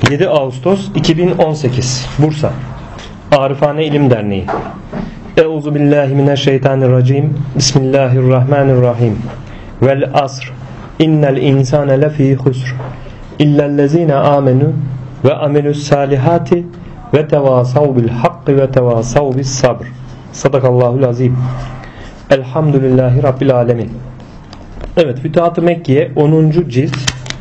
7 Ağustos 2018 Bursa Arifane İlim Derneği. Euzubillahimineşşeytanirracim. Bismillahirrahmanirrahim. Vel asr. İnnel insane lefî husr. İllellezîne âmenû ve amelus salihati ve tevâsav bil hakkı ve tevâsav bis sabr. Sadakallahul azim. Elhamdülillahi Rabbil alemin. Evet, Fütuhat-ı Mekke'ye 10. cilt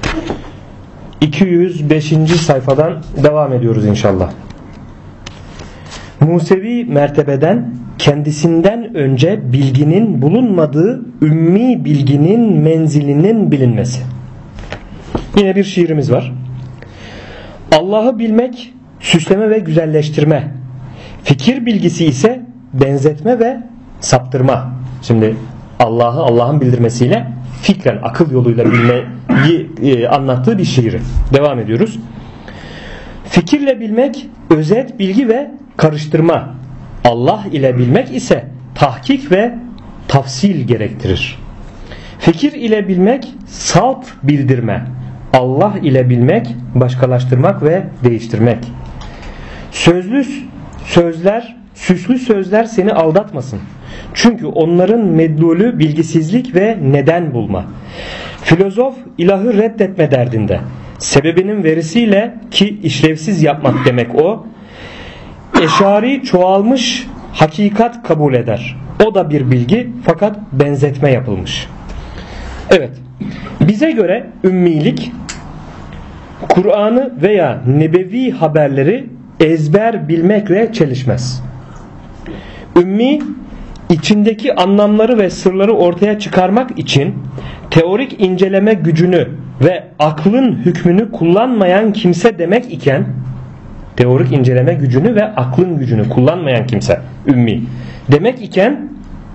205. sayfadan devam ediyoruz inşallah. Musevi mertebeden kendisinden önce bilginin bulunmadığı ümmi bilginin menzilinin bilinmesi. Yine bir şiirimiz var. Allah'ı bilmek süsleme ve güzelleştirme. Fikir bilgisi ise benzetme ve saptırma. Şimdi Allah'ı Allah'ın bildirmesiyle fikren akıl yoluyla bilmeyi anlattığı bir şiiri. Devam ediyoruz. Fikirle bilmek özet bilgi ve karıştırma. Allah ile bilmek ise tahkik ve tafsil gerektirir. Fikir ile bilmek salt bildirme. Allah ile bilmek başkalaştırmak ve değiştirmek. Süslü sözler seni aldatmasın. Çünkü onların medlulü bilgisizlik ve neden bulma. Filozof ilahı reddetme derdinde. Sebebinin verisiyle ki işlevsiz yapmak demek o. Eşari çoğalmış hakikat kabul eder. O da bir bilgi fakat benzetme yapılmış. Evet. Bize göre ümmilik Kur'an'ı veya nebevi haberleri ezber bilmekle çelişmez. Ümmi içindeki anlamları ve sırları ortaya çıkarmak için teorik inceleme gücünü ve aklın hükmünü kullanmayan kimse demek iken, teorik inceleme gücünü ve aklın gücünü kullanmayan kimse ümmi demek iken,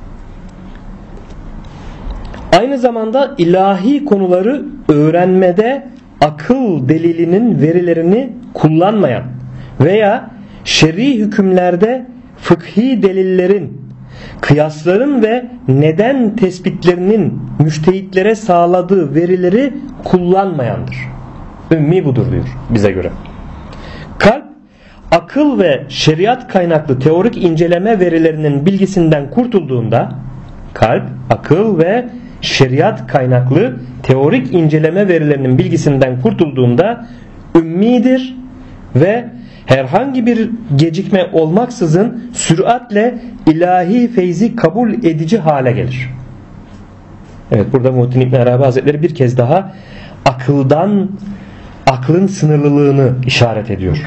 aynı zamanda ilahi konuları öğrenmede akıl delilinin verilerini kullanmayan veya şer'i hükümlerde fıkhi delillerin, kıyasların ve neden tespitlerinin müştehitlere sağladığı verileri kullanmayandır. Ümmi budur diyor bize göre. Kalp, akıl ve şeriat kaynaklı teorik inceleme verilerinin bilgisinden kurtulduğunda, kalp, akıl ve şeriat kaynaklı teorik inceleme verilerinin bilgisinden kurtulduğunda ümmidir ve herhangi bir gecikme olmaksızın süratle ilahi feyzi kabul edici hale gelir. Evet, burada Muhittin İbn Arabi Hazretleri bir kez daha aklın sınırlılığını işaret ediyor.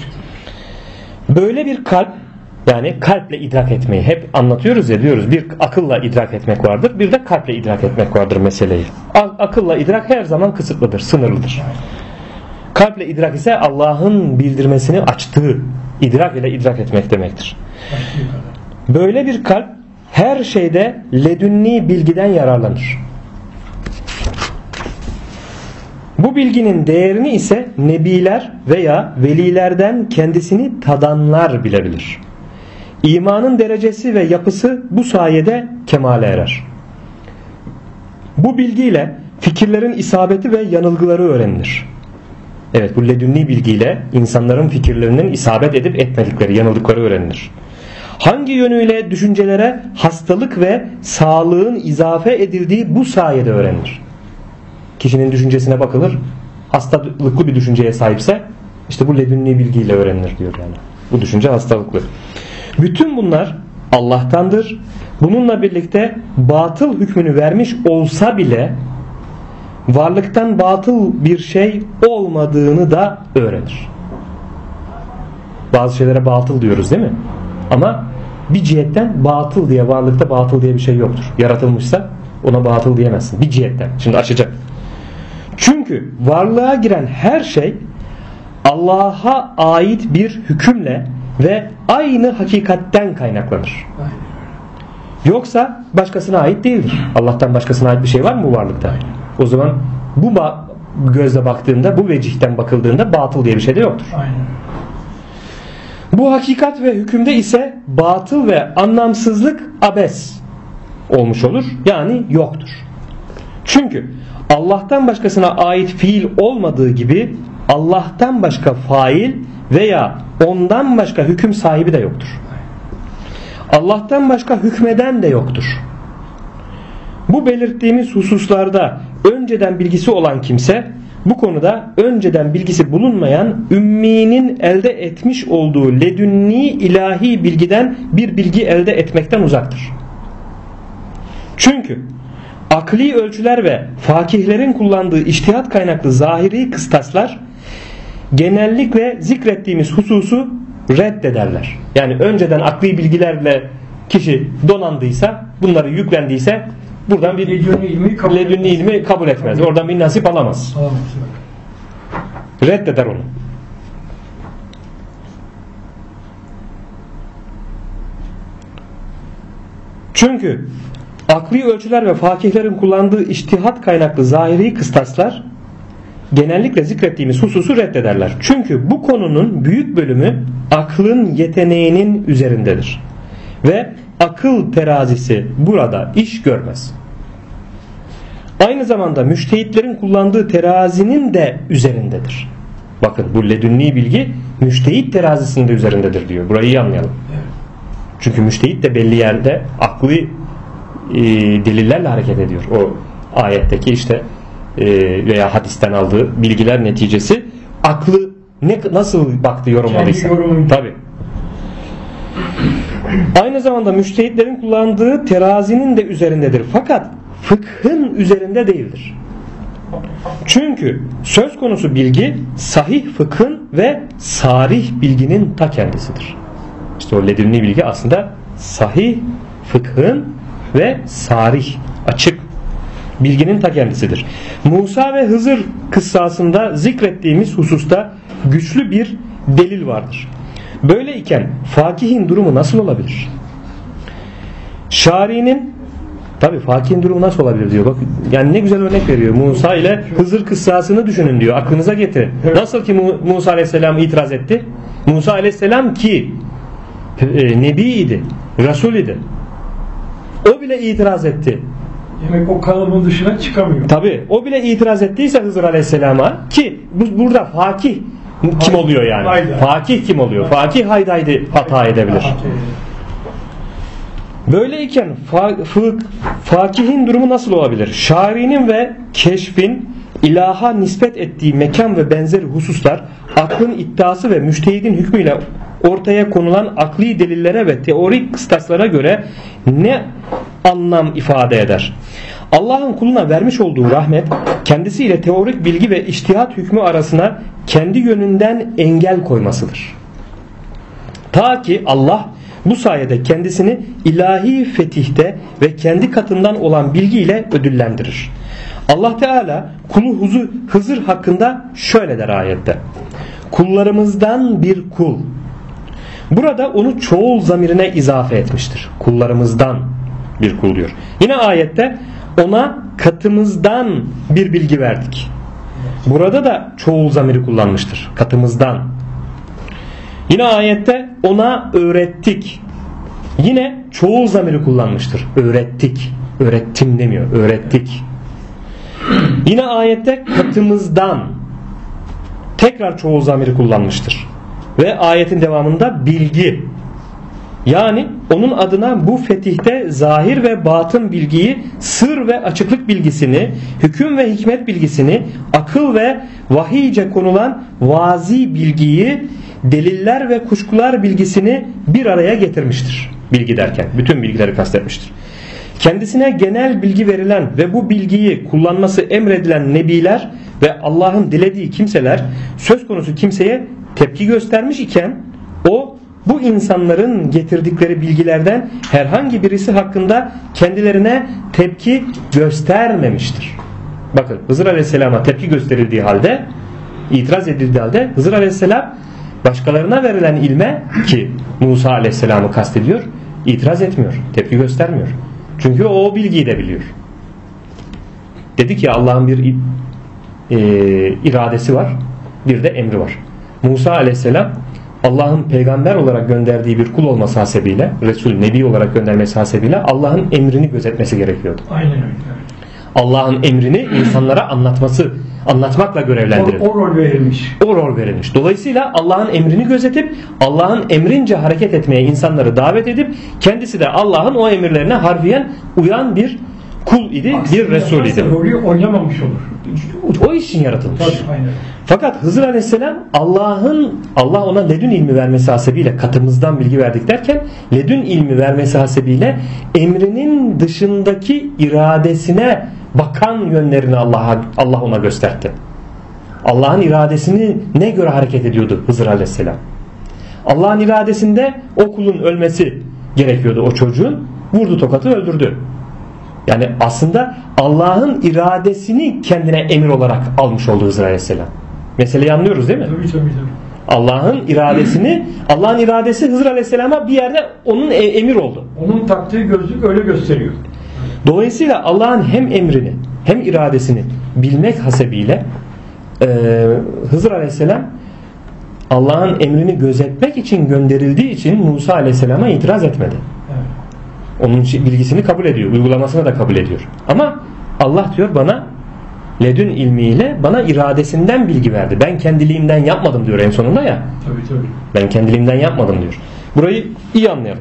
Böyle bir kalp, yani kalple idrak etmeyi hep anlatıyoruz ya, diyoruz bir akılla idrak etmek vardır, bir de kalple idrak etmek vardır meseleyi. Akılla idrak her zaman kısıtlıdır, sınırlıdır. Kalple idrak ise Allah'ın bildirmesini açtığı idrak ile idrak etmek demektir. Böyle bir kalp her şeyde ledünni bilgiden yararlanır. Bu bilginin değerini ise nebiler veya velilerden kendisini tadanlar bilebilir. İmanın derecesi ve yapısı bu sayede kemale erer. Bu bilgiyle fikirlerin isabeti ve yanılgıları öğrenilir. Evet, bu ledünni bilgiyle insanların fikirlerinin isabet edip etmedikleri, yanıldıkları öğrenilir. Hangi yönüyle düşüncelere hastalık ve sağlığın izafe edildiği bu sayede öğrenilir. Kişinin düşüncesine bakılır, hastalıklı bir düşünceye sahipse işte bu ledünni bilgiyle öğrenilir diyor yani. Bu düşünce hastalıklı. Bütün bunlar Allah'tandır. Bununla birlikte batıl hükmünü vermiş olsa bile varlıktan batıl bir şey olmadığını da öğrenir. Bazı şeylere batıl diyoruz değil mi? Ama bir cihetten batıl diye, varlıkta batıl diye bir şey yoktur. Yaratılmışsa ona batıl diyemezsin. Bir cihetten. Şimdi açacak. Çünkü varlığa giren her şey Allah'a ait bir hükümle ve aynı hakikatten kaynaklanır. Yoksa başkasına ait değildir. Allah'tan başkasına ait bir şey var mı bu varlıkta? O zaman bu gözle baktığında, bu vecihten bakıldığında batıl diye bir şey de yoktur. Aynen. Bu hakikat ve hükümde ise batıl ve anlamsızlık abes olmuş olur. Yani yoktur. Çünkü Allah'tan başkasına ait fiil olmadığı gibi Allah'tan başka fail veya ondan başka hüküm sahibi de yoktur. Allah'tan başka hükmeden de yoktur. Bu belirttiğimiz hususlarda önceden bilgisi olan kimse, bu konuda önceden bilgisi bulunmayan ümminin elde etmiş olduğu ledünni ilahi bilgiden bir bilgi elde etmekten uzaktır. Çünkü akli ölçüler ve fakihlerin kullandığı içtihat kaynaklı zahiri kıstaslar genellikle zikrettiğimiz hususu reddederler. Yani önceden akli bilgilerle kişi donandıysa, bunları yüklendiyse buradan bir ledünni ilmi kabul etmez. Oradan bir nasip alamaz. Reddeder onu. Çünkü akli ölçüler ve fakihlerin kullandığı içtihat kaynaklı zahiri kıstaslar genellikle zikrettiğimiz hususu reddederler. Çünkü bu konunun büyük bölümü aklın yeteneğinin üzerindedir. Ve akıl terazisi burada iş görmez. Aynı zamanda müştehitlerin kullandığı terazinin de üzerindedir. Bakın, bu ledünni bilgi müştehit terazisinin de üzerindedir diyor. Burayı iyi anlayalım. Çünkü müştehit de belli yerde akli delillerle hareket ediyor. O ayetteki işte veya hadisten aldığı bilgiler neticesi aklı nasıl baktı, yorumladıysa. Tabii. Aynı zamanda müştehitlerin kullandığı terazinin de üzerindedir. Fakat fıkhın üzerinde değildir. Çünkü söz konusu bilgi sahih fıkhın ve sarih bilginin ta kendisidir. İşte o ledünni bilgi aslında sahih fıkhın ve sarih, açık bilginin ta kendisidir. Musa ve Hızır kıssasında zikrettiğimiz hususta güçlü bir delil vardır. Böyleyken fakihin durumu nasıl olabilir? Şari'nin tabi fakihin durumu nasıl olabilir diyor. Bak, yani ne güzel örnek veriyor. Musa ile Hızır kıssasını düşünün diyor. Aklınıza getirin. Nasıl ki Musa aleyhisselam itiraz etti? Musa aleyhisselam ki nebiydi, Resul idi. O bile itiraz etti. Demek o kalıbın dışına çıkamıyor. Tabi o bile itiraz ettiyse Hızır aleyhisselama, ki burada fakih kim oluyor yani? Hayda. Fakih kim oluyor? Fakih haydaydı hata edebilir. Böyleyken fakihin durumu nasıl olabilir? Şari'nin ve keşfin ilaha nispet ettiği mekan ve benzeri hususlar aklın iddiası ve müştehidin hükmüyle ortaya konulan akli delillere ve teorik kıstaslara göre ne anlam ifade eder? Allah'ın kuluna vermiş olduğu rahmet kendisiyle teorik bilgi ve içtihat hükmü arasına kendi yönünden engel koymasıdır. Ta ki Allah bu sayede kendisini ilahi fetihte ve kendi katından olan bilgiyle ödüllendirir. Allah Teala kulu Hızır hakkında şöyle der ayette: kullarımızdan bir kul. Burada onu çoğul zamirine izafe etmiştir. Kullarımızdan bir kul diyor. Yine ayette ona katımızdan bir bilgi verdik. Burada da çoğul zamiri kullanmıştır. Katımızdan. Yine ayette ona öğrettik. Yine çoğul zamiri kullanmıştır. Öğrettik. Öğrettim demiyor. Öğrettik. Yine ayette katımızdan tekrar çoğul zamiri kullanmıştır. Ve ayetin devamında bilgi. Yani onun adına bu fetihte zahir ve batın bilgiyi, sır ve açıklık bilgisini, hüküm ve hikmet bilgisini, akıl ve vahiyce konulan vazi bilgiyi, deliller ve kuşkular bilgisini bir araya getirmiştir. Bilgi derken bütün bilgileri kastetmiştir. Kendisine genel bilgi verilen ve bu bilgiyi kullanması emredilen nebiler ve Allah'ın dilediği kimseler söz konusu kimseye tepki göstermiş iken o bu insanların getirdikleri bilgilerden herhangi birisi hakkında kendilerine tepki göstermemiştir. Bakın, Hızır Aleyhisselam'a tepki gösterildiği halde, itiraz edildiği halde Hızır Aleyhisselam başkalarına verilen ilme, ki Musa Aleyhisselam'ı kastediyor, itiraz etmiyor, tepki göstermiyor. Çünkü o bilgiyi de biliyor. Dedik ya, Allah'ın bir iradesi var, bir de emri var. Musa Aleyhisselam Allah'ın peygamber olarak gönderdiği bir kul olması hasebiyle, Resul, Nebi olarak göndermesi hasebiyle Allah'ın emrini gözetmesi gerekiyordu. Aynen öyle. Allah'ın emrini insanlara anlatması, anlatmakla görevlendirildi. O rol verilmiş. O rol verilmiş. Dolayısıyla Allah'ın emrini gözetip Allah'ın emrince hareket etmeye insanları davet edip kendisi de Allah'ın o emirlerine harfiyen uyan bir kul idi, bir Resul idi. Rolü oynamamış olur. O iş için yaratılmış. Tabii, aynen. Fakat Hızır Aleyhisselam Allah ona ledün ilmi vermesi hasebiyle katımızdan bilgi verdik derken ledün ilmi vermesi hasebiyle emrinin dışındaki iradesine bakan yönlerini Allah ona gösterdi. Allah'ın iradesini ne göre hareket ediyordu Hızır Aleyhisselam? Allah'ın iradesinde o kulun ölmesi gerekiyordu, o çocuğun. Vurdu tokatı, öldürdü. Yani aslında Allah'ın iradesini kendine emir olarak almış oldu Hızır Aleyhisselam. Meseleyi anlıyoruz değil mi? Tabii. Allah'ın iradesi Hızır Aleyhisselam'a bir yerde onun emir oldu. Onun taktığı gözlük öyle gösteriyor. Dolayısıyla Allah'ın hem emrini hem iradesini bilmek hasebiyle Hızır Aleyhisselam Allah'ın emrini gözetmek için gönderildiği için Musa Aleyhisselam'a itiraz etmedi. Evet. Onun bilgisini kabul ediyor, uygulamasını da kabul ediyor. Ama Allah diyor bana ledün ilmiyle bana iradesinden bilgi verdi. Ben kendiliğimden yapmadım diyor en sonunda ya. Tabii. Ben kendiliğimden yapmadım diyor. Burayı iyi anlayalım.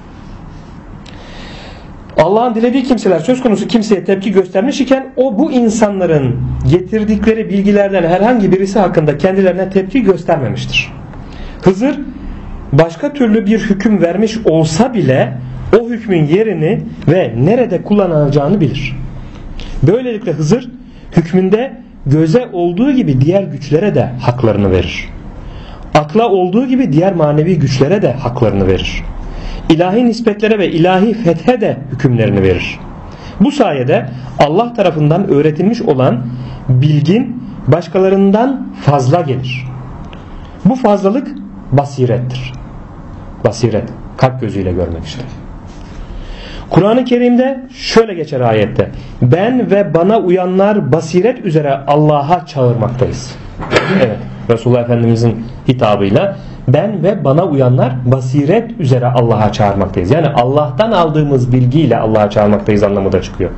Allah'ın dilediği kimseler söz konusu kimseye tepki göstermiş iken o bu insanların getirdikleri bilgilerden herhangi birisi hakkında kendilerine tepki göstermemiştir. Hızır başka türlü bir hüküm vermiş olsa bile o hükmün yerini ve nerede kullanılacağını bilir. Böylelikle Hızır hükmünde göze olduğu gibi diğer güçlere de haklarını verir. Akla olduğu gibi diğer manevi güçlere de haklarını verir. İlahi nispetlere ve ilahi fethe de hükümlerini verir. Bu sayede Allah tarafından öğretilmiş olan bilgin başkalarından fazla gelir. Bu fazlalık basirettir. Basiret, kalp gözüyle görmek işte. Kur'an-ı Kerim'de şöyle geçer ayette. Ben ve bana uyanlar basiret üzere Allah'a çağırmaktayız. Evet, Resulullah Efendimizin hitabıyla ben ve bana uyanlar basiret üzere Allah'a çağırmaktayız. Yani Allah'tan aldığımız bilgiyle Allah'a çağırmaktayız anlamı da çıkıyor.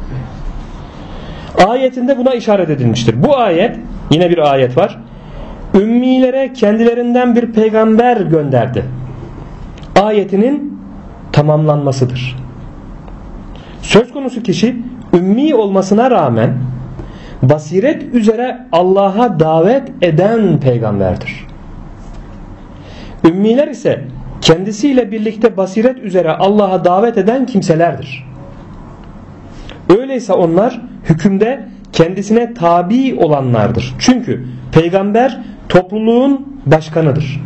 Ayetinde buna işaret edilmiştir. Bu ayet, yine bir ayet var. Ümmilere kendilerinden bir peygamber gönderdi. Ayetinin tamamlanmasıdır. Söz konusu kişi ümmi olmasına rağmen basiret üzere Allah'a davet eden peygamberdir. Ümmiler ise kendisiyle birlikte basiret üzere Allah'a davet eden kimselerdir. Öyleyse onlar hükümde kendisine tabi olanlardır. Çünkü peygamber topluluğun başkanıdır.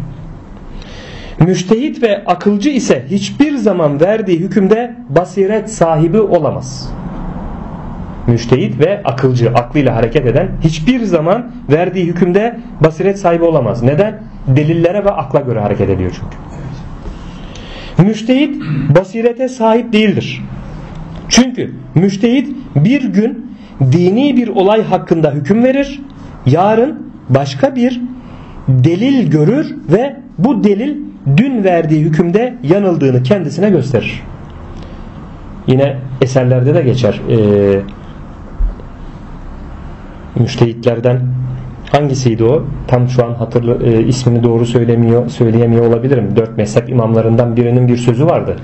Müştehit ve akılcı ise hiçbir zaman verdiği hükümde basiret sahibi olamaz. Müştehit ve akılcı, aklıyla hareket eden hiçbir zaman verdiği hükümde basiret sahibi olamaz. Neden? Delillere ve akla göre hareket ediyor çünkü. Müştehit basirete sahip değildir. Çünkü müştehit bir gün dini bir olay hakkında hüküm verir, yarın başka bir delil görür ve bu delil dün verdiği hükümde yanıldığını kendisine gösterir. Yine eserlerde de geçer. Müştehitlerden hangisiydi o? Tam şu an ismini doğru söyleyemiyor olabilirim. 4 mezhep imamlarından birinin bir sözü vardı.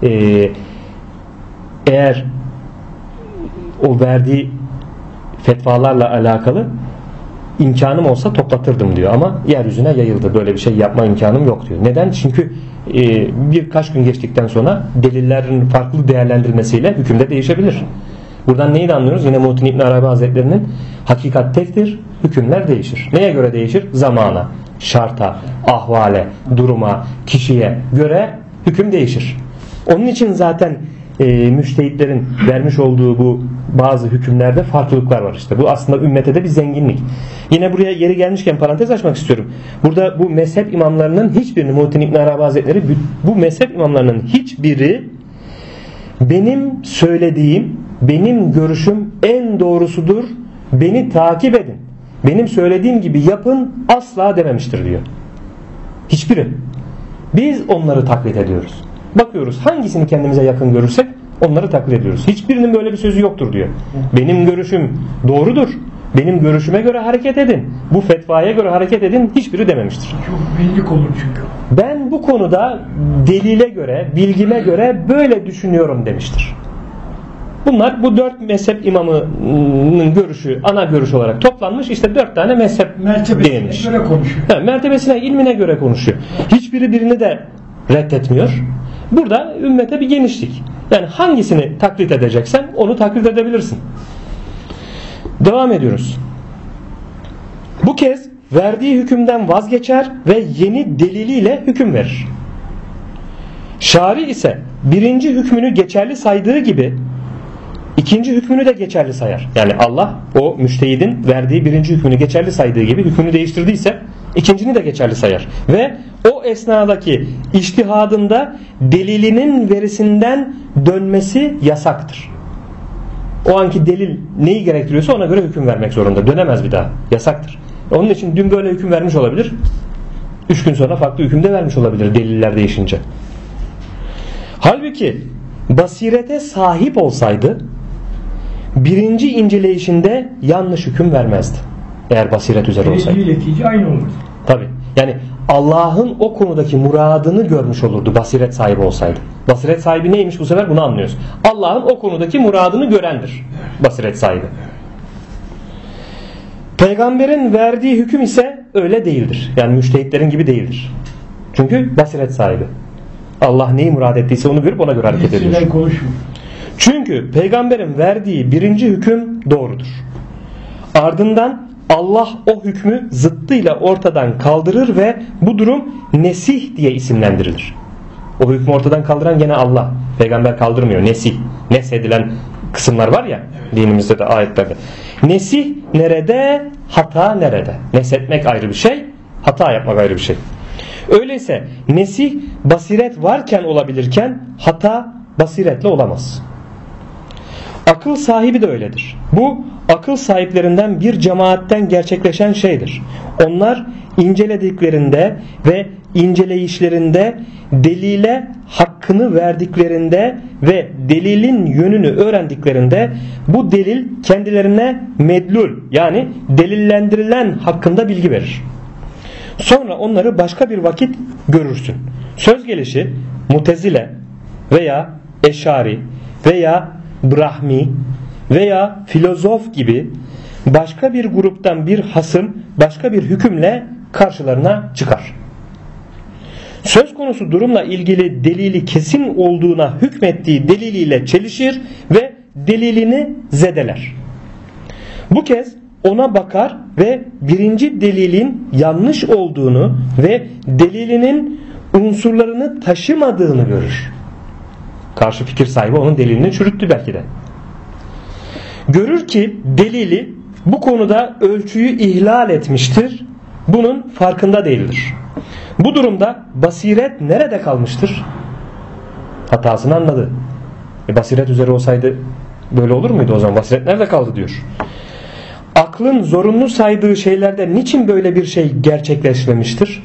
Eğer o verdiği fetvalarla alakalı imkanım olsa toplatırdım diyor ama yeryüzüne yayıldı. Böyle bir şey yapma imkanım yok diyor. Neden? Çünkü birkaç gün geçtikten sonra delillerin farklı değerlendirilmesiyle hükümde değişebilir. Buradan neyi de anlıyoruz? Yine Muhittin İbn Arabi Hazretleri'nin hakikat tektir, hükümler değişir. Neye göre değişir? Zamana, şarta, ahvale, duruma, kişiye göre hüküm değişir. Onun için zaten müştehitlerin vermiş olduğu bu bazı hükümlerde farklılıklar var işte. Bu aslında ümmete de bir zenginlik. Yine buraya yeri gelmişken parantez açmak istiyorum. Burada bu mezhep imamlarının hiçbirini Muhittin İbn Arabi Hazretleri bu mezhep imamlarının hiçbiri benim söylediğim, benim görüşüm en doğrusudur. Beni takip edin. Benim söylediğim gibi yapın asla dememiştir diyor. Hiçbiri. Biz onları taklit ediyoruz. Bakıyoruz hangisini kendimize yakın görürsek onları taklit ediyoruz. Hiçbirinin böyle bir sözü yoktur diyor. Benim görüşüm doğrudur. benim görüşüme göre hareket edin, bu fetvaya göre hareket edin hiçbiri dememiştir. Çok bildik olur çünkü. Ben bu konuda delile göre, bilgime göre böyle düşünüyorum demiştir. Bunlar bu 4 mezhep imamının görüşü, ana görüş olarak toplanmış. İşte 4 tane mezhep değinmiş. Mertebesine göre konuşuyor. Mertebesine, ilmine göre konuşuyor. Hiçbiri birini de reddetmiyor. Burada ümmete bir genişlik. Yani hangisini taklit edeceksen onu taklit edebilirsin. Devam ediyoruz. Bu kez verdiği hükümden vazgeçer ve yeni deliliyle hüküm verir. Şari ise birinci hükmünü geçerli saydığı gibi ikinci hükmünü de geçerli sayar. Yani Allah o müştehidin verdiği birinci hükmünü geçerli saydığı gibi hükmünü değiştirdiyse ikincini de geçerli sayar. Ve o esnadaki içtihadında delilinin verisinden dönmesi yasaktır. O anki delil neyi gerektiriyorsa ona göre hüküm vermek zorunda. Dönemez bir daha. Yasaktır. Onun için dün böyle hüküm vermiş olabilir. 3 gün sonra farklı hüküm de vermiş olabilir deliller değişince. Halbuki basirete sahip olsaydı birinci inceleyişinde yanlış hüküm vermezdi. Eğer basiret üzere olsaydı. Netice aynı olur. Tabii. Yani Allah'ın o konudaki muradını görmüş olurdu basiret sahibi olsaydı. Basiret sahibi neymiş bu sefer bunu anlıyoruz. Allah'ın o konudaki muradını görendir basiret sahibi. Peygamberin verdiği hüküm ise öyle değildir. Yani müştehitlerin gibi değildir. Çünkü basiret sahibi. Allah neyi murad ettiyse onu görüp ona göre hareket ediyor. Çünkü peygamberin verdiği birinci hüküm doğrudur. Ardından Allah o hükmü zıttıyla ortadan kaldırır ve bu durum nesih diye isimlendirilir. O hükmü ortadan kaldıran gene Allah. Peygamber kaldırmıyor. Nesih. Neshedilen kısımlar var ya dinimizde de ayetlerde. Nesih nerede? Hata nerede? Neshetmek ayrı bir şey. Hata yapmak ayrı bir şey. Öyleyse nesih basiret varken olabilirken hata basiretle olamaz. Akıl sahibi de öyledir. Bu akıl sahiplerinden bir cemaatten gerçekleşen şeydir. Onlar incelediklerinde ve inceleyişlerinde delile hakkını verdiklerinde ve delilin yönünü öğrendiklerinde bu delil kendilerine medlul yani delillendirilen hakkında bilgi verir. Sonra onları başka bir vakit görürsün. Söz gelişi Mutezile veya Eşari veya Brahmi veya filozof gibi başka bir gruptan bir hasım başka bir hükümle karşılarına çıkar. Söz konusu durumla ilgili delili kesin olduğuna hükmettiği deliliyle çelişir ve delilini zedeler. Bu kez ona bakar ve birinci delilin yanlış olduğunu ve delilinin unsurlarını taşımadığını görür. Karşı fikir sahibi onun delilini çürüttü belki de. Görür ki delili bu konuda ölçüyü ihlal etmiştir. Bunun farkında değildir. Bu durumda basiret nerede kalmıştır? Hatasını anladı. Basiret üzere olsaydı böyle olur muydu o zaman? Basiret nerede kaldı diyor. Aklın zorunlu saydığı şeylerde niçin böyle bir şey gerçekleşmemiştir?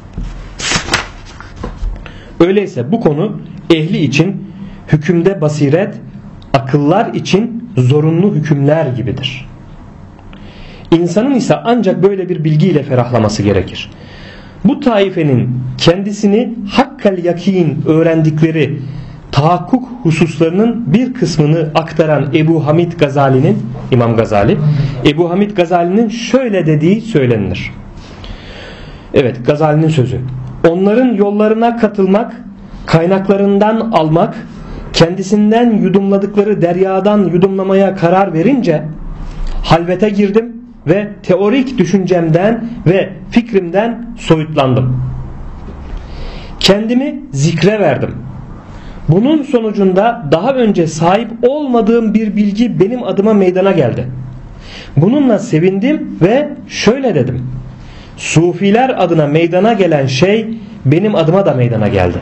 Öyleyse bu konu ehli için hükümde basiret, akıllar için zorunlu hükümler gibidir. İnsanın ise ancak böyle bir bilgiyle ferahlaması gerekir. Bu taifenin kendisini hakkel yakin öğrendikleri tahakkuk hususlarının bir kısmını aktaran Ebu Hamid Gazali'nin, İmam Gazali, Ebu Hamid Gazali'nin şöyle dediği söylenir. Evet, Gazali'nin sözü. Onların yollarına katılmak, kaynaklarından almak, kendisinden yudumladıkları deryadan yudumlamaya karar verince halvete girdim ve teorik düşüncemden ve fikrimden soyutlandım. Kendimi zikre verdim. Bunun sonucunda daha önce sahip olmadığım bir bilgi benim adıma meydana geldi. Bununla sevindim ve şöyle dedim. Sufiler adına meydana gelen şey benim adıma da meydana geldi.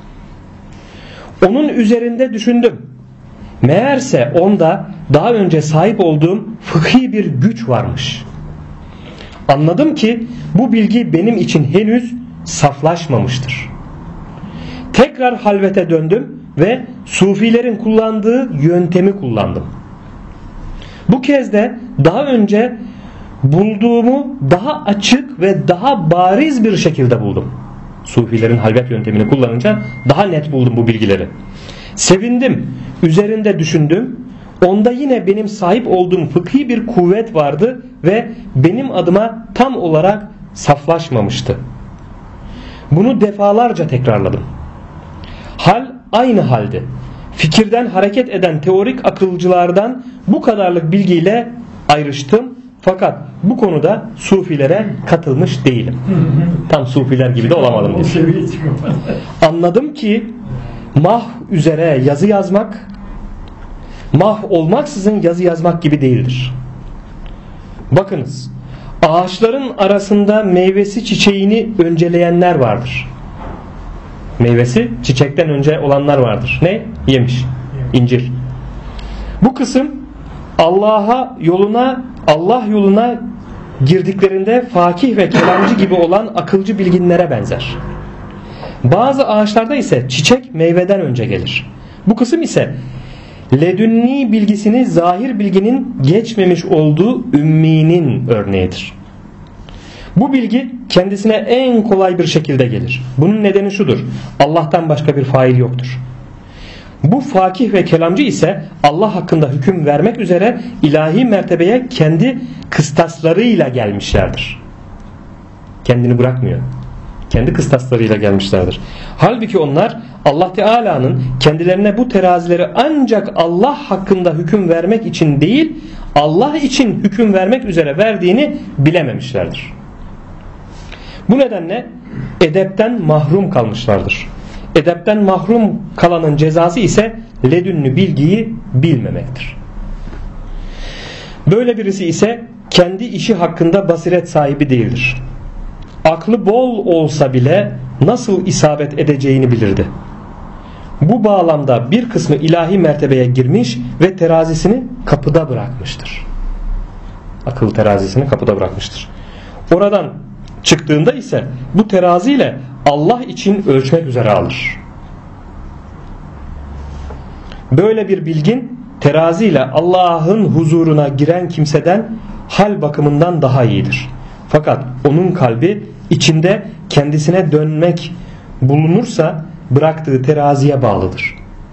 Onun üzerinde düşündüm. Meğerse onda daha önce sahip olduğum fıkhi bir güç varmış. Anladım ki bu bilgi benim için henüz saflaşmamıştır. Tekrar halvete döndüm ve sufilerin kullandığı yöntemi kullandım. Bu kez de daha önce bulduğumu daha açık ve daha bariz bir şekilde buldum. Sufilerin halvet yöntemini kullanınca daha net buldum bu bilgileri. Sevindim, üzerinde düşündüm. Onda yine benim sahip olduğum fıkhi bir kuvvet vardı ve benim adıma tam olarak saflaşmamıştı. Bunu defalarca tekrarladım. Hal aynı halde. Fikirden hareket eden teorik akılcılardan bu kadarlık bilgiyle ayrıştım. Fakat bu konuda sufilere katılmış değilim. Tam sufiler gibi de olamadım diyor. Anladım ki mah üzere yazı yazmak, mah olmaksızın yazı yazmak gibi değildir. Bakınız, ağaçların arasında meyvesi çiçeğini önceleyenler vardır. Meyvesi çiçekten önce olanlar vardır. Ne? Yemiş. İncir. Bu kısım Allah yoluna girdiklerinde fakih ve kelamcı gibi olan akılcı bilginlere benzer. Bazı ağaçlarda ise çiçek meyveden önce gelir. Bu kısım ise ledünni bilgisini zahir bilginin geçmemiş olduğu ümminin örneğidir. Bu bilgi kendisine en kolay bir şekilde gelir. Bunun nedeni şudur: Allah'tan başka bir fail yoktur. Bu fakih ve kelamcı ise Allah hakkında hüküm vermek üzere ilahi mertebeye kendi kıstaslarıyla gelmişlerdir. Kendini bırakmıyor. Kendi kıstaslarıyla gelmişlerdir. Halbuki onlar Allah Teala'nın kendilerine bu terazileri ancak Allah hakkında hüküm vermek için değil, Allah için hüküm vermek üzere verdiğini bilememişlerdir. Bu nedenle edepten mahrum kalmışlardır. Edepten mahrum kalanın cezası ise ledünlü bilgiyi bilmemektir. Böyle birisi ise kendi işi hakkında basiret sahibi değildir. Aklı bol olsa bile nasıl isabet edeceğini bilirdi. Bu bağlamda bir kısmı ilahi mertebeye girmiş ve terazisini kapıda bırakmıştır. Akıl terazisini kapıda bırakmıştır. Oradan çıktığında ise bu teraziyle Allah için ölçmek üzere alır. Böyle bir bilgin teraziyle Allah'ın huzuruna giren kimseden hal bakımından daha iyidir. Fakat onun kalbi içinde kendisine dönmek bulunursa bıraktığı teraziye bağlıdır.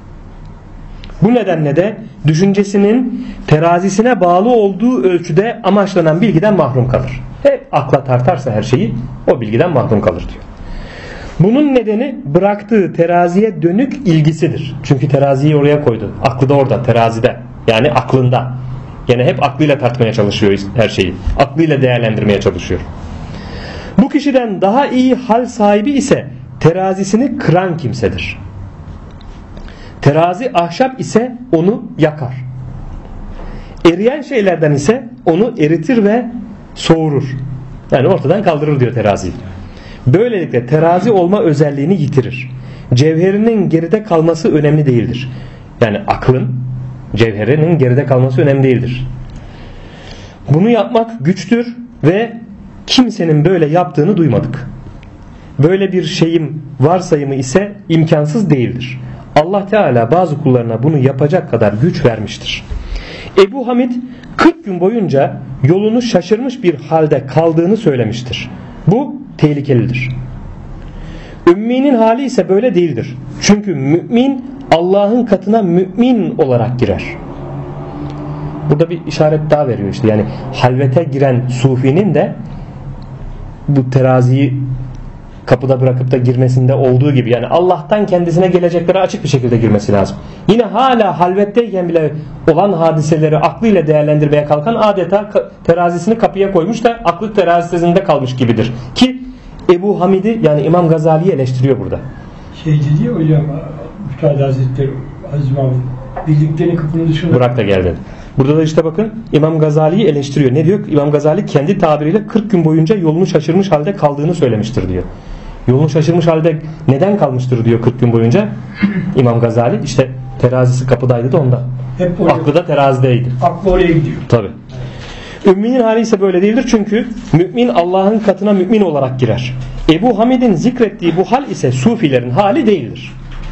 Bu nedenle de düşüncesinin terazisine bağlı olduğu ölçüde amaçlanan bilgiden mahrum kalır. Hep akla tartarsa her şeyi o bilgiden mahrum kalır diyor. Bunun nedeni bıraktığı teraziye dönük ilgisidir. Çünkü teraziyi oraya koydu. Aklı da orada, terazide. Yani aklında. Gene hep aklıyla tartmaya çalışıyor her şeyi. Aklıyla değerlendirmeye çalışıyor. Bu kişiden daha iyi hal sahibi ise terazisini kıran kimsedir. Terazi ahşap ise onu yakar. Eriyen şeylerden ise onu eritir ve soğurur. Yani ortadan kaldırır diyor teraziyi. Böylelikle terazi olma özelliğini yitirir. Cevherinin geride kalması önemli değildir. Yani aklın cevherinin geride kalması önemli değildir. Bunu yapmak güçtür ve kimsenin böyle yaptığını duymadık. Böyle bir şeyin varsayımı ise imkansız değildir. Allah Teala bazı kullarına bunu yapacak kadar güç vermiştir. Ebu Hamid 40 gün boyunca yolunu şaşırmış bir halde kaldığını söylemiştir. Bu tehlikelidir. Ümminin hali ise böyle değildir. Çünkü mümin Allah'ın katına mümin olarak girer. Burada bir işaret daha veriyor işte. Yani halvete giren sufinin de bu teraziyi kapıda bırakıp da girmesinde olduğu gibi, yani Allah'tan kendisine geleceklere açık bir şekilde girmesi lazım. Yine hala halvetteyken bile olan hadiseleri aklıyla değerlendirmeye kalkan adeta terazisini kapıya koymuş da aklı terazisinde kalmış gibidir. Ki Ebu Hamid'i, yani İmam Gazali'yi eleştiriyor burada. Şey dedi ya hocam, Üstad Hazretleri Aziz Mahmud, bildiklerini kapının dışında bırak da gel dedi. Burada da işte bakın İmam Gazali'yi eleştiriyor. Ne diyor? İmam Gazali kendi tabiriyle 40 gün boyunca yolunu şaşırmış halde kaldığını söylemiştir diyor. Yolunu şaşırmış halde neden kalmıştır diyor 40 gün boyunca İmam Gazali. İşte terazisi kapıdaydı da ondan. hep oraya, Aklı da terazideydi. aklı oraya gidiyor. Tabi. Ümminin hali ise böyle değildir, çünkü mümin Allah'ın katına mümin olarak girer. Ebu Hamid'in zikrettiği bu hal ise sufilerin hali değildir.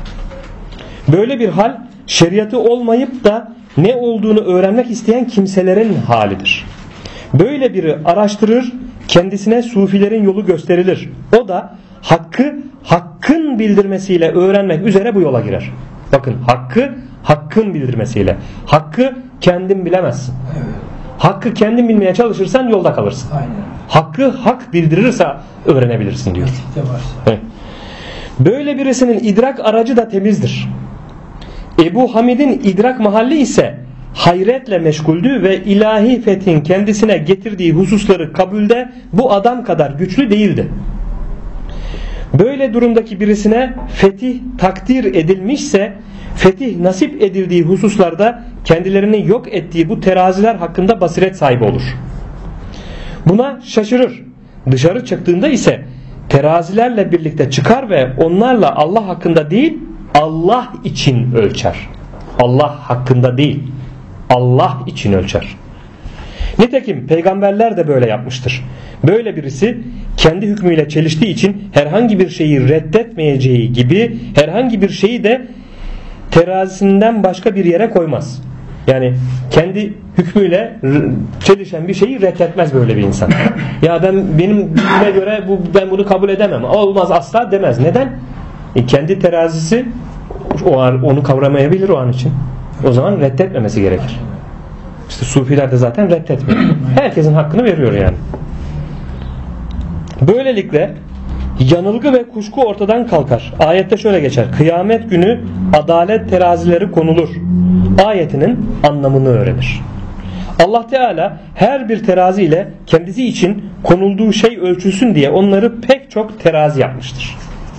Böyle bir hal şeriatı olmayıp da ne olduğunu öğrenmek isteyen kimselerin halidir. Böyle biri araştırır, kendisine sufilerin yolu gösterilir. O da hakkın bildirmesiyle öğrenmek üzere bu yola girer. Bakın, hakkın bildirmesiyle. Hakkı kendin bilemezsin. Hakkı kendin bilmeye çalışırsan yolda kalırsın. Hakkı hak bildirirse öğrenebilirsin diyor. Evet. Böyle birisinin idrak aracı da temizdir. Ebu Hamid'in idrak mahalli ise hayretle meşguldü ve ilahi fethin kendisine getirdiği hususları kabulde bu adam kadar güçlü değildi. Böyle durumdaki birisine fetih takdir edilmişse, fetih nasip edildiği hususlarda kendilerini yok ettiği bu teraziler hakkında basiret sahibi olur. Buna şaşırır. Dışarı çıktığında ise terazilerle birlikte çıkar ve onlarla Allah hakkında değil, Allah için ölçer. Allah hakkında değil, Allah için ölçer. Nitekim peygamberler de böyle yapmıştır. Böyle birisi kendi hükmüyle çeliştiği için herhangi bir şeyi reddetmeyeceği gibi herhangi bir şeyi de terazisinden başka bir yere koymaz. Yani kendi hükmüyle çelişen bir şeyi reddetmez böyle bir insan. Ya benim bildiğime göre ben bunu kabul edemem. Olmaz asla demez. Neden? Kendi terazisi onu kavramayabilir o an için. O zaman reddetmemesi gerekir. İşte sufiler de zaten reddetmiyor. Herkesin hakkını veriyor yani. Böylelikle yanılgı ve kuşku ortadan kalkar. Ayette şöyle geçer: kıyamet günü adalet terazileri konulur. Ayetinin anlamını öğrenir. Allah Teala her bir terazi ile kendisi için konulduğu şey ölçülsün diye onları pek çok terazi yapmıştır.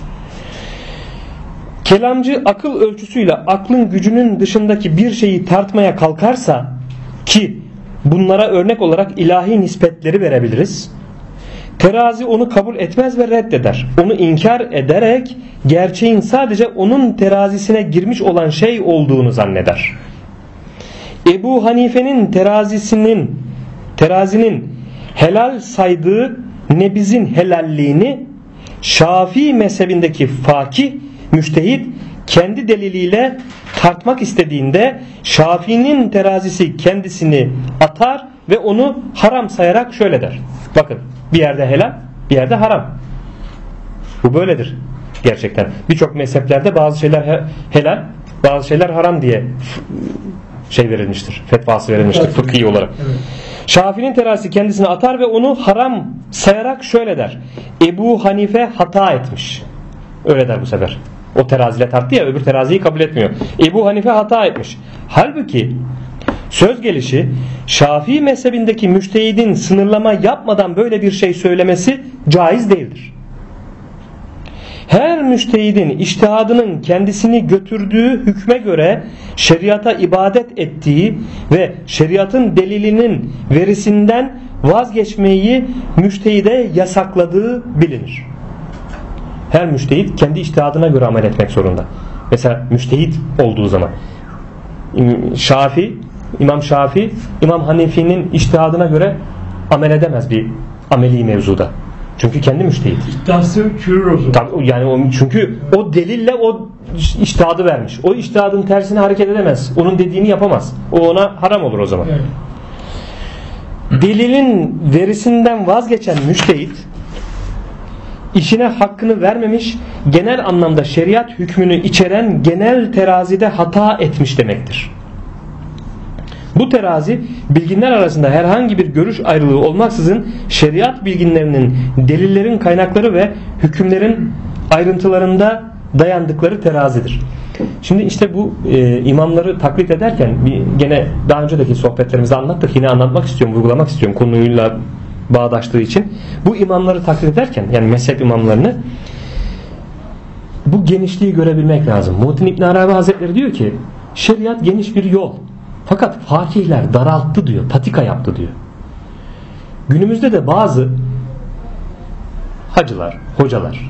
Kelamcı akıl ölçüsüyle aklın gücünün dışındaki bir şeyi tartmaya kalkarsa, ki bunlara örnek olarak ilahi nispetleri verebiliriz, terazi onu kabul etmez ve reddeder. Onu inkar ederek gerçeğin sadece onun terazisine girmiş olan şey olduğunu zanneder. Ebu Hanife'nin terazinin helal saydığı nebizin helalliğini Şafii mezhebindeki fakih müştehit kendi deliliyle tartmak istediğinde Şafii'nin terazisi kendisini atar ve onu haram sayarak şöyle der: bakın, bir yerde helal, bir yerde haram. Bu böyledir gerçekten. Birçok mezheplerde bazı şeyler helal, bazı şeyler haram diye verilmiştir. Fetvası verilmiştir fıkhi olarak. Evet. Şafii'nin terazisi kendisini atar ve onu haram sayarak şöyle der: Ebu Hanife hata etmiş. Öyle der bu sefer. O teraziyle tarttı ya, öbür teraziyi kabul etmiyor. Ebu Hanife hata etmiş. Halbuki söz gelişi Şafii mezhebindeki müştehidin sınırlama yapmadan böyle bir şey söylemesi caiz değildir. Her müştehidin içtihadının kendisini götürdüğü hükme göre şeriata ibadet ettiği ve şeriatın delilinin verisinden vazgeçmeyi müştehide yasakladığı bilinir. Her müştehit kendi içtihadına göre amel etmek zorunda. Mesela müştehit olduğu zaman İmam Şafii, İmam Hanefi'nin içtihadına göre amel edemez bir ameli mevzuda. Çünkü kendi müştehit. İddiası çürür o zaman. Tabii, yani çünkü o delille o içtihadı vermiş. O içtihadın tersine hareket edemez. Onun dediğini yapamaz. O ona haram olur o zaman. Evet. Delilin verisinden vazgeçen müştehit işine hakkını vermemiş, genel anlamda şeriat hükmünü içeren genel terazide hata etmiş demektir. Bu terazi bilginler arasında herhangi bir görüş ayrılığı olmaksızın şeriat bilginlerinin delillerin kaynakları ve hükümlerin ayrıntılarında dayandıkları terazidir. Şimdi işte bu imamları taklit ederken gene daha önceki sohbetlerimizde anlattık, yine anlatmak istiyorum, vurgulamak istiyorum konuyla bağdaştığı için. Bu imamları taklit ederken, yani mezhep imamlarını, bu genişliği görebilmek lazım. Muhittin İbn Arabi Hazretleri diyor ki şeriat geniş bir yol. Fakat fakihler daralttı diyor, patika yaptı diyor. Günümüzde de bazı hacılar, hocalar,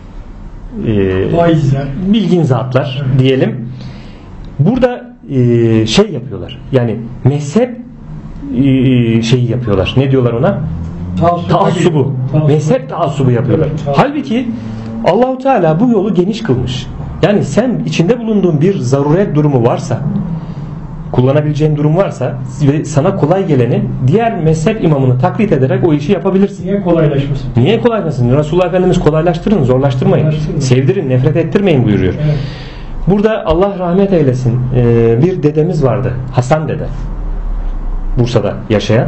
bilgin zatlar diyelim, burada şey yapıyorlar. Yani mezhep şeyi yapıyorlar. Ne diyorlar ona? Taassubu. Mezhep taassubu yapıyorlar. Evet, halbuki Allahu Teala bu yolu geniş kılmış. Yani sen içinde bulunduğun bir zaruret durumu varsa, kullanabileceğin durum varsa ve sana kolay geleni diğer mezhep imamını taklit ederek o işi yapabilirsin. Niye kolaylaşmasın? Niye kolaylaşmasın? Resulullah Efendimiz kolaylaştırın, zorlaştırmayın. Sevdirin, nefret ettirmeyin buyuruyor. Evet. Burada Allah rahmet eylesin bir dedemiz vardı. Hasan dede. Bursa'da yaşayan.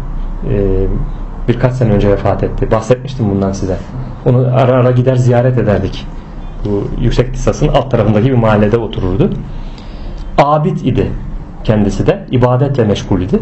Birkaç sene önce vefat etti. Bahsetmiştim bundan size. Onu ara ara gider ziyaret ederdik. Bu Yüksek Lisas'ın alt tarafındaki bir mahallede otururdu. Abid idi kendisi de. İbadetle meşgul idi.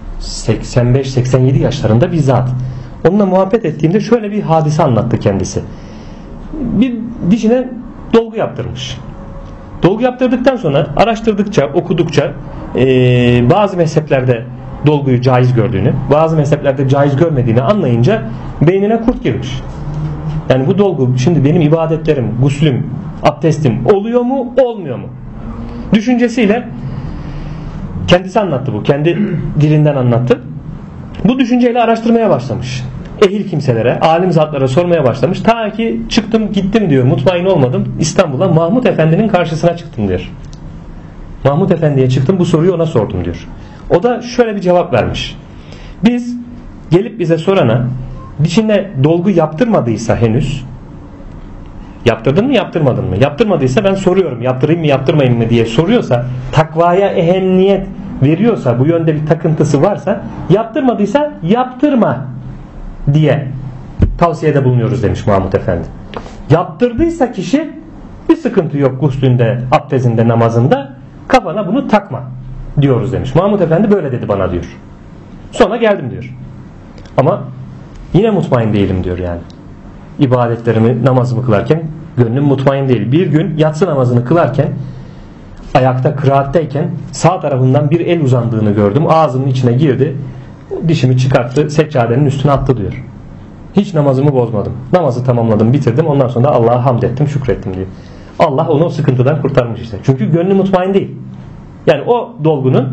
85-87 yaşlarında bir zat. Onunla muhabbet ettiğimde şöyle bir hadise anlattı kendisi. Bir dişine dolgu yaptırmış. Dolgu yaptırdıktan sonra araştırdıkça, okudukça bazı mezheplerde dolguyu caiz gördüğünü, bazı mezheplerde caiz görmediğini anlayınca beynine kurt girmiş. Yani bu dolgu şimdi benim ibadetlerim, guslüm, abdestim oluyor mu, olmuyor mu? Düşüncesiyle kendisi anlattı bu. Kendi dilinden anlattı. Bu düşünceyle araştırmaya başlamış. Ehil kimselere, alim zatlara sormaya başlamış. Ta ki çıktım gittim diyor. Mutmain olmadım. İstanbul'a Mahmud Efendi'nin karşısına çıktım diyor. Mahmud Efendi'ye çıktım, bu soruyu ona sordum diyor. O da şöyle bir cevap vermiş. Biz gelip bize sorana dişine dolgu yaptırmadıysa henüz, yaptırdın mı yaptırmadın mı? Yaptırmadıysa ben soruyorum, yaptırayım mı yaptırmayayım mı diye soruyorsa, takvaya ehemmiyet veriyorsa, bu yönde bir takıntısı varsa, yaptırmadıysa yaptırma diye tavsiyede bulunuyoruz demiş Mahmud Efendi. Yaptırdıysa kişi bir sıkıntı yok guslünde, abdestinde, namazında, kafana bunu takma diyoruz demiş. Mahmud Efendi böyle dedi bana diyor. Sonra geldim diyor. Ama yine mutmain değilim diyor yani. İbadetlerimi, namazımı kılarken gönlüm mutmain değil. Bir gün yatsı namazını kılarken ayakta kıraatteyken sağ tarafından bir el uzandığını gördüm. Ağzımın içine girdi. Dişimi çıkarttı. Seccadenin üstüne attı diyor. Hiç namazımı bozmadım. Namazı tamamladım, bitirdim. Ondan sonra Allah'a hamd ettim, şükrettim diyor. Allah onu o sıkıntıdan kurtarmış işte. Çünkü gönlü mutmain değil. Yani o dolgunun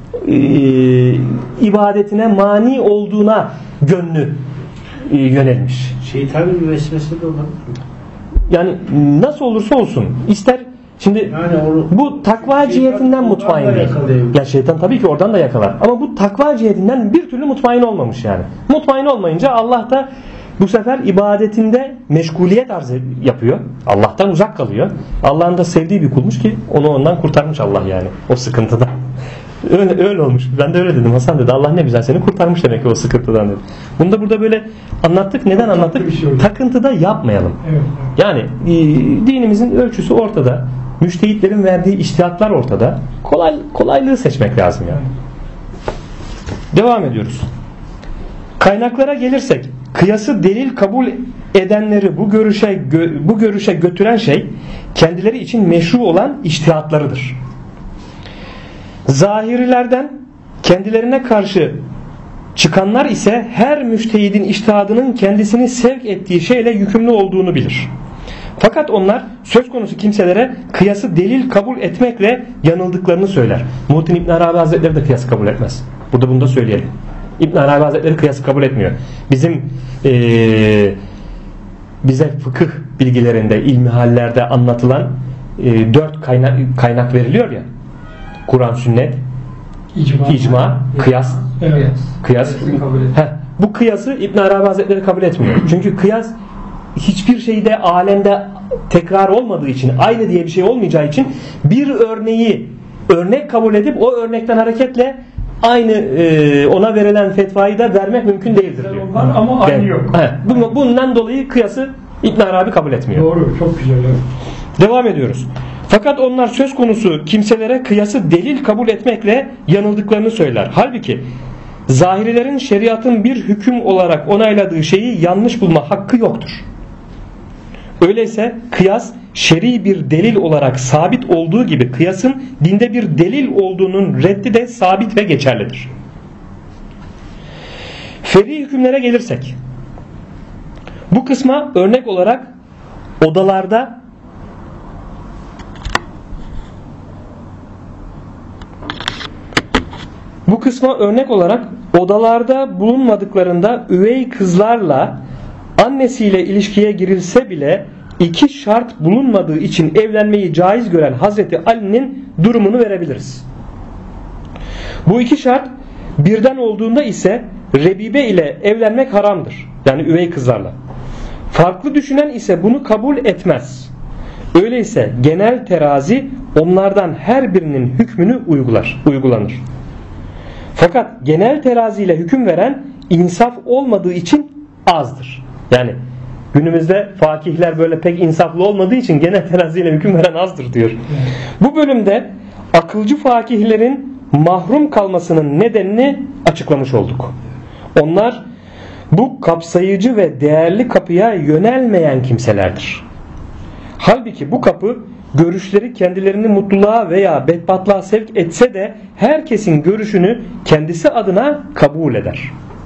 ibadetine mani olduğuna gönlü yönelmiş. Şeytanın bir vesvese de olabilir mi? Yani nasıl olursa olsun ister şimdi Yani bu takva cihetinden mutmain değil. Ya şeytan tabii ki oradan da yakalar. Ama bu takva cihetinden bir türlü mutmain olmamış yani. Mutmain olmayınca Allah da bu sefer ibadetinde meşguliyet arz yapıyor. Allah'tan uzak kalıyor. Allah'ın da sevdiği bir kulmuş ki onu ondan kurtarmış Allah yani. O sıkıntıdan. Öyle olmuş. Ben de öyle dedim. Hasan dedi. Allah ne güzel seni kurtarmış demek ki o sıkıntıdan dedi. Bunu da burada böyle anlattık. Neden anlattık? Takıntıda yapmayalım. Evet. Yani dinimizin ölçüsü ortada. Müştehitlerin verdiği içtihatlar ortada. Kolaylığı seçmek lazım yani. Devam ediyoruz. Kaynaklara gelirsek, kıyası delil kabul edenleri bu görüşe götüren şey kendileri için meşru olan içtihatlarıdır. Zahirilerden kendilerine karşı çıkanlar ise her müştehidin içtihadının kendisini sevk ettiği şeyle yükümlü olduğunu bilir. Fakat onlar söz konusu kimselere kıyası delil kabul etmekle yanıldıklarını söyler. Muhittin İbn Arabi Hazretleri de kıyası kabul etmez. Burada bunu da söyleyelim. İbn Arabi Hazretleri kıyası kabul etmiyor. Bizim bize fıkıh bilgilerinde, ilmihallerde anlatılan 4 kaynak veriliyor ya. Kur'an, sünnet, icma, kıyas. Evet. Kıyas. Bu kıyası İbn Arabi Hazretleri kabul etmiyor. Çünkü kıyas hiçbir şeyde alemde tekrar olmadığı için, aynı diye bir şey olmayacağı için bir örneği örnek kabul edip o örnekten hareketle aynı ona verilen fetvayı da vermek mümkün değildir diyor. Var ama aynı yok. Bundan dolayı kıyası İbn Arabi kabul etmiyor. Doğru, çok güzel. Evet. Devam ediyoruz. Fakat onlar söz konusu kimselere kıyası delil kabul etmekle yanıldıklarını söyler. Halbuki zahirilerin şeriatın bir hüküm olarak onayladığı şeyi yanlış bulma hakkı yoktur. Öyleyse kıyas şer'i bir delil olarak sabit olduğu gibi kıyasın dinde bir delil olduğunun reddi de sabit ve geçerlidir. Fer'i hükümlere gelirsek, bu kısma örnek olarak odalarda bulunmadıklarında üvey kızlarla annesiyle ilişkiye girilse bile iki şart bulunmadığı için evlenmeyi caiz gören Hazreti Ali'nin durumunu verebiliriz. Bu iki şart birden olduğunda ise Rebibe ile evlenmek haramdır. Yani üvey kızlarla. Farklı düşünen ise bunu kabul etmez. Öyleyse genel terazi onlardan her birinin hükmünü uygulanır. Fakat genel teraziyle hüküm veren insaf olmadığı için azdır. Yani günümüzde fakihler böyle pek insaflı olmadığı için genel teraziyle hüküm veren azdır diyor. Bu bölümde akılcı fakihlerin mahrum kalmasının nedenini açıklamış olduk. Onlar bu kapsayıcı ve değerli kapıya yönelmeyen kimselerdir. Halbuki bu kapı görüşleri kendilerini mutluluğa veya bedbahtlığa sevk etse de herkesin görüşünü kendisi adına kabul eder.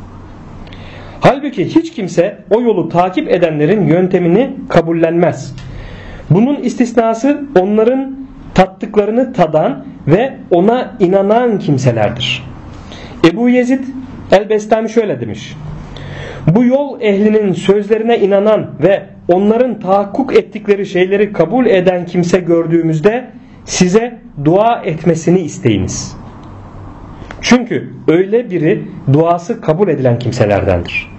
Halbuki hiç kimse o yolu takip edenlerin yöntemini kabullenmez. Bunun istisnası onların tattıklarını tadan ve ona inanan kimselerdir. Ebu Yezid el-Bestami şöyle demiş: bu yol ehlinin sözlerine inanan ve onların tahakkuk ettikleri şeyleri kabul eden kimse gördüğümüzde size dua etmesini isteyiniz. Çünkü öyle biri duası kabul edilen kimselerdendir.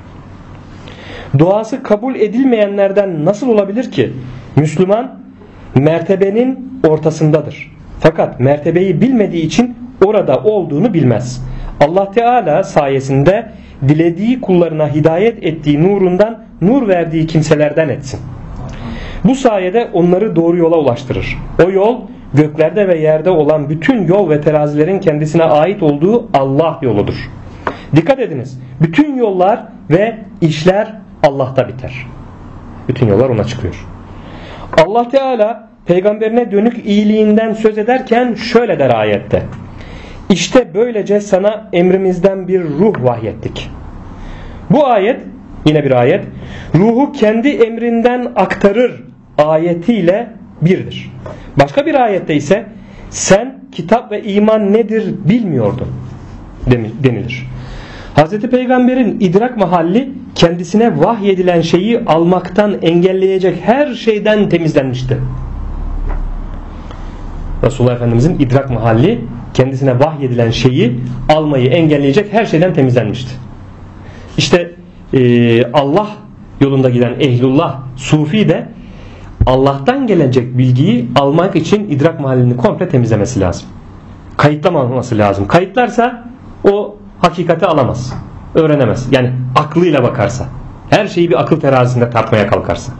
Duası kabul edilmeyenlerden nasıl olabilir ki? Müslüman mertebenin ortasındadır. Fakat mertebeyi bilmediği için orada olduğunu bilmez. Allah Teala sayesinde dilediği kullarına hidayet ettiği nurundan nur verdiği kimselerden etsin. Bu sayede onları doğru yola ulaştırır. O yol göklerde ve yerde olan bütün yol ve terazilerin kendisine ait olduğu Allah yoludur. Dikkat ediniz. Bütün yollar ve işler Allah'ta biter. Bütün yollar ona çıkıyor. Allah Teala peygamberine dönük iyiliğinden söz ederken şöyle der ayette: İşte böylece sana emrimizden bir ruh vahyettik. Bu ayet, yine bir ayet, ruhu kendi emrinden aktarır ayetiyle birdir. Başka bir ayette ise sen kitap ve iman nedir bilmiyordun denilir. Hz. Peygamber'in idrak mahalli kendisine vahyedilen şeyi almaktan engelleyecek her şeyden temizlenmişti. Resulullah Efendimizin idrak mahalli kendisine vahyedilen şeyi almayı engelleyecek her şeyden temizlenmişti. İşte Allah yolunda giden ehlullah, sufi de Allah'tan gelecek bilgiyi almak için idrak mahallini komple temizlemesi lazım. Kayıtlamaması lazım. Kayıtlarsa o hakikati alamaz. Öğrenemez. Yani aklıyla bakarsa. Her şeyi bir akıl terazisinde tartmaya kalkarsa.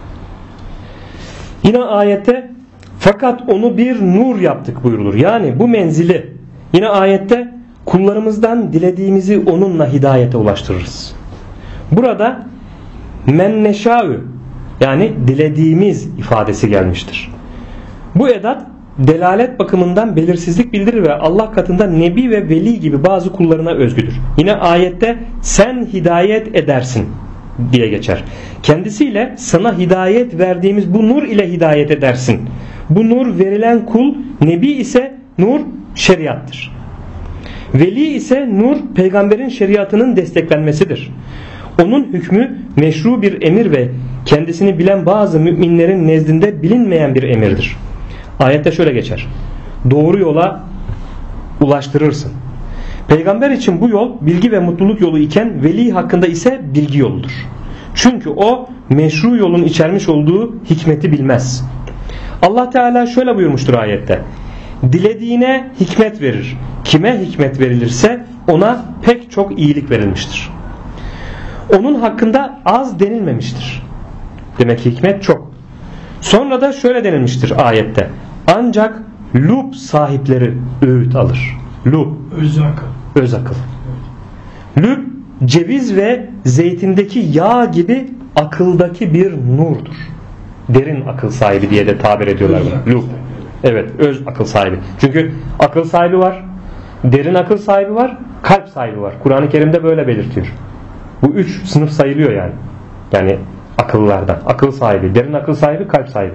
Yine ayette fakat onu bir nur yaptık buyurulur. Yani bu menzili yine ayette kullarımızdan dilediğimizi onunla hidayete ulaştırırız. Burada men neşâ'ü yani dilediğimiz ifadesi gelmiştir. Bu edat delalet bakımından belirsizlik bildirir ve Allah katında nebi ve veli gibi bazı kullarına özgüdür. Yine ayette sen hidayet edersin diye geçer. Kendisiyle sana hidayet verdiğimiz bu nur ile hidayet edersin. Bu nur verilen kul, nebi ise nur şeriattır. Veli ise nur peygamberin şeriatının desteklenmesidir. Onun hükmü meşru bir emir ve kendisini bilen bazı müminlerin nezdinde bilinmeyen bir emirdir. Ayette şöyle geçer: doğru yola ulaştırırsın. Peygamber için bu yol bilgi ve mutluluk yolu iken veli hakkında ise bilgi yoludur. Çünkü o meşru yolun içermiş olduğu hikmeti bilmez. Allah Teala şöyle buyurmuştur ayette: dilediğine hikmet verir. Kime hikmet verilirse ona pek çok iyilik verilmiştir. Onun hakkında az denilmemiştir. Demek ki hikmet çok. Sonra da şöyle denilmiştir ayette: ancak lub sahipleri öğüt alır. Lub, öz akıl. Lub, ceviz ve zeytindeki yağ gibi akıldaki bir nurdur. Derin akıl sahibi diye de tabir ediyorlar bunu. Lub. Evet, öz akıl sahibi. Çünkü akıl sahibi var, derin akıl sahibi var, kalp sahibi var. Kur'an-ı Kerim'de böyle belirtiyor. Bu üç sınıf sayılıyor yani. Yani akıllardan. Akıl sahibi, derin akıl sahibi, kalp sahibi.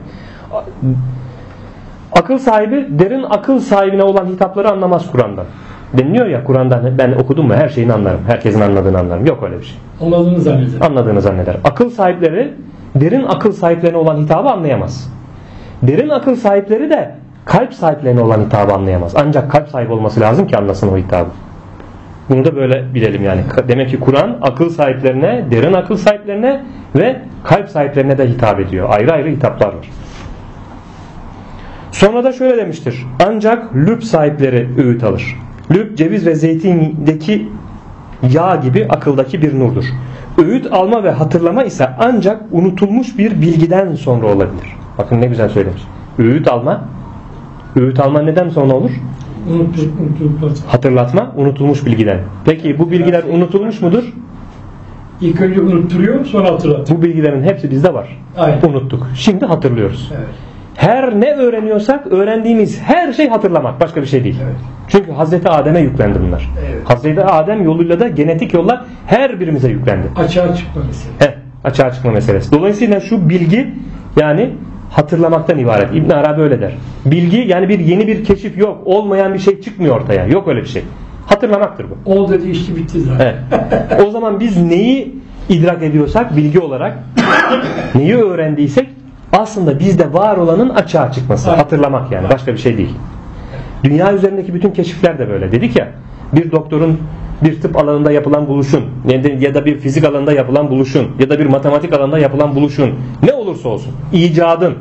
Akıl sahibi, derin akıl sahibine olan hitapları anlamaz Kur'an'dan. Deniliyor ya Kur'an'dan ben okudum mu her şeyini anlarım. Herkesin anladığını anlarım. Yok öyle bir şey. Anladığını zanneder. Akıl sahipleri derin akıl sahiplerine olan hitabı anlayamaz. Derin akıl sahipleri de kalp sahiplerine olan hitabı anlayamaz. Ancak kalp sahibi olması lazım ki anlasın o hitabı. Bunu da böyle bilelim yani. Demek ki Kur'an akıl sahiplerine, derin akıl sahiplerine ve kalp sahiplerine de hitap ediyor. Ayrı ayrı hitaplar var. Sonra da şöyle demiştir. Ancak lüb sahipleri öğüt alır. Lüb, ceviz ve zeytindeki yağ gibi akıldaki bir nurdur. Öğüt alma ve hatırlama ise ancak unutulmuş bir bilgiden sonra olabilir. Bakın ne güzel söylemiş. Öğüt alma neden sonra olur? Hatırlatma unutulmuş bilgiden. Peki bu bilgiler unutulmuş mudur? İlk önce unutturuyor, sonra hatırlatıyor. Bu bilgilerin hepsi bizde var. Aynen. Unuttuk. Şimdi hatırlıyoruz. Evet. Her ne öğreniyorsak öğrendiğimiz her şey hatırlamak. Başka bir şey değil. Evet. Çünkü Hazreti Adem'e yüklendi bunlar. Evet. Hazreti Adem yoluyla da genetik yollar her birimize yüklendi. Açığa çıkma mesela. Açığa çıkma meselesi. Dolayısıyla şu bilgi yani hatırlamaktan ibaret. İbn Arabi öyle der. Bilgi yani yeni bir keşif yok. Olmayan bir şey çıkmıyor ortaya. Yok öyle bir şey. Hatırlamaktır bu. Ol dedi işte bitti zaten. Evet. O zaman biz neyi idrak ediyorsak bilgi olarak neyi öğrendiysek aslında bizde var olanın açığa çıkması. Hatırlamak yani. Başka bir şey değil. Dünya üzerindeki bütün keşifler de böyle. Dedik ya bir doktorun bir tıp alanında yapılan buluşun ya da bir fizik alanında yapılan buluşun ya da bir matematik alanında yapılan buluşun ne olursa olsun icadın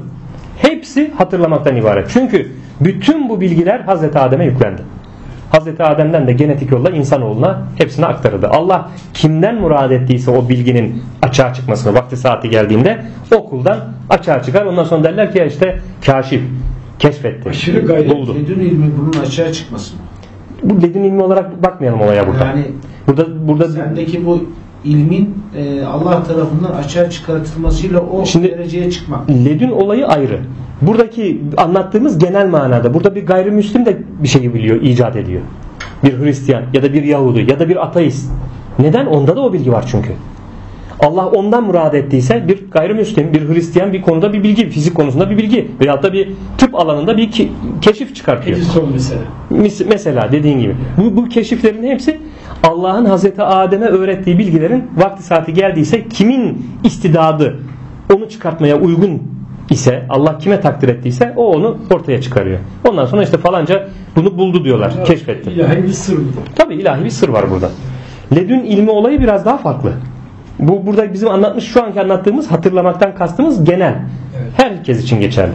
hepsi hatırlamaktan ibaret. Çünkü bütün bu bilgiler Hazreti Adem'e yüklendi. Hazreti Adem'den de genetik yolla insanoğluna hepsini aktardı. Allah kimden murad ettiyse o bilginin açığa çıkmasını vakti saati geldiğinde o kuldan açığa çıkar. Ondan sonra derler ki ya işte kaşif, keşfetti, Aşırı gayret. buldu. Ledün ilmi bunun açığa çıkması mı? Bu ledün ilmi olarak bakmayalım olaya burada. Yani Burada sendeki bu ilmin Allah tarafından açığa çıkartılmasıyla o Şimdi, dereceye çıkmak. ledün olayı ayrı. Buradaki anlattığımız genel manada burada bir gayrimüslim de bir şeyi biliyor, icat ediyor. Bir Hristiyan ya da bir Yahudi ya da bir ateist. Neden? Onda da o bilgi var çünkü. Allah ondan murad ettiyse bir gayrimüslim, bir Hristiyan bir konuda bir bilgi, fizik konusunda bir bilgi veyahut da bir tıp alanında bir keşif çıkartıyor. Edison mesela. Mesela dediğin gibi. Bu keşiflerin hepsi Allah'ın Hazreti Adem'e öğrettiği bilgilerin vakti saati geldiyse kimin istidadı onu çıkartmaya uygun ise Allah kime takdir ettiyse o onu ortaya çıkarıyor. Ondan sonra işte falanca bunu buldu diyorlar. Keşfetti. İlahi bir sır bu. Tabii ilahi bir sır var burada. Ledün ilmi olayı biraz daha farklı. Bu burada bizim şu anki anlattığımız hatırlamaktan kastımız genel. Evet. Herkes için geçerli.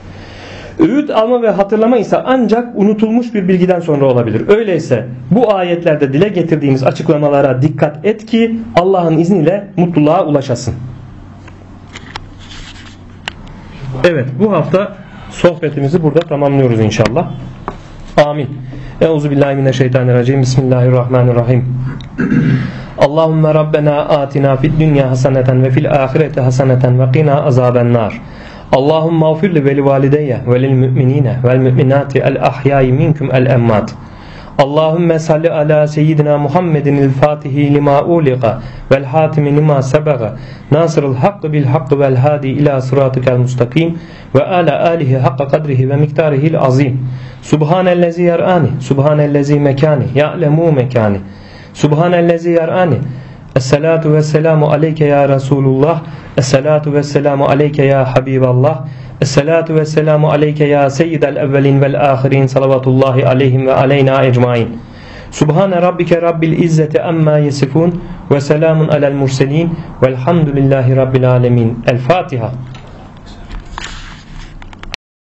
Öğüt alma ve hatırlama ise ancak unutulmuş bir bilgiden sonra olabilir. Öyleyse bu ayetlerde dile getirdiğimiz açıklamalara dikkat et ki Allah'ın izniyle mutluluğa ulaşasın. Evet, bu hafta sohbetimizi burada tamamlıyoruz inşallah. Amin. Euzubillahimineşşeytanirracim. Bismillahirrahmanirrahim. Allahümme Rabbena atina fid dünya haseneten ve fil ahireti haseneten ve qina azabennar. Allahümme ağfir li veli valideyye ve lil müminine vel müminati el ahyai minkum el emmat. Allahümme salli ala seyyidina Muhammedin el fatihi lima uliqa vel hatimi lima sebaga nasırıl hakkı bil hakkı vel hadi ila sıratikel mustakim ve ala alihi hakka kadrihi ve miktarihil azim. Subhanellezi yar'ani, subhanellezi mekani, ya'lemu mekani, subhanellezi yar'ani. Esselatu vesselamu aleyke ya Resulullah, esselatu vesselamu aleyke ya Habiballah, esselatu vesselamu aleyke ya seyyidel evvelin vel ahirin, salavatullahi aleyhim ve aleyna ecmain. Subhane rabbike rabbil izzeti amma yesifun ve selamun alel murselin velhamdülillahi rabbil alemin. El Fatiha.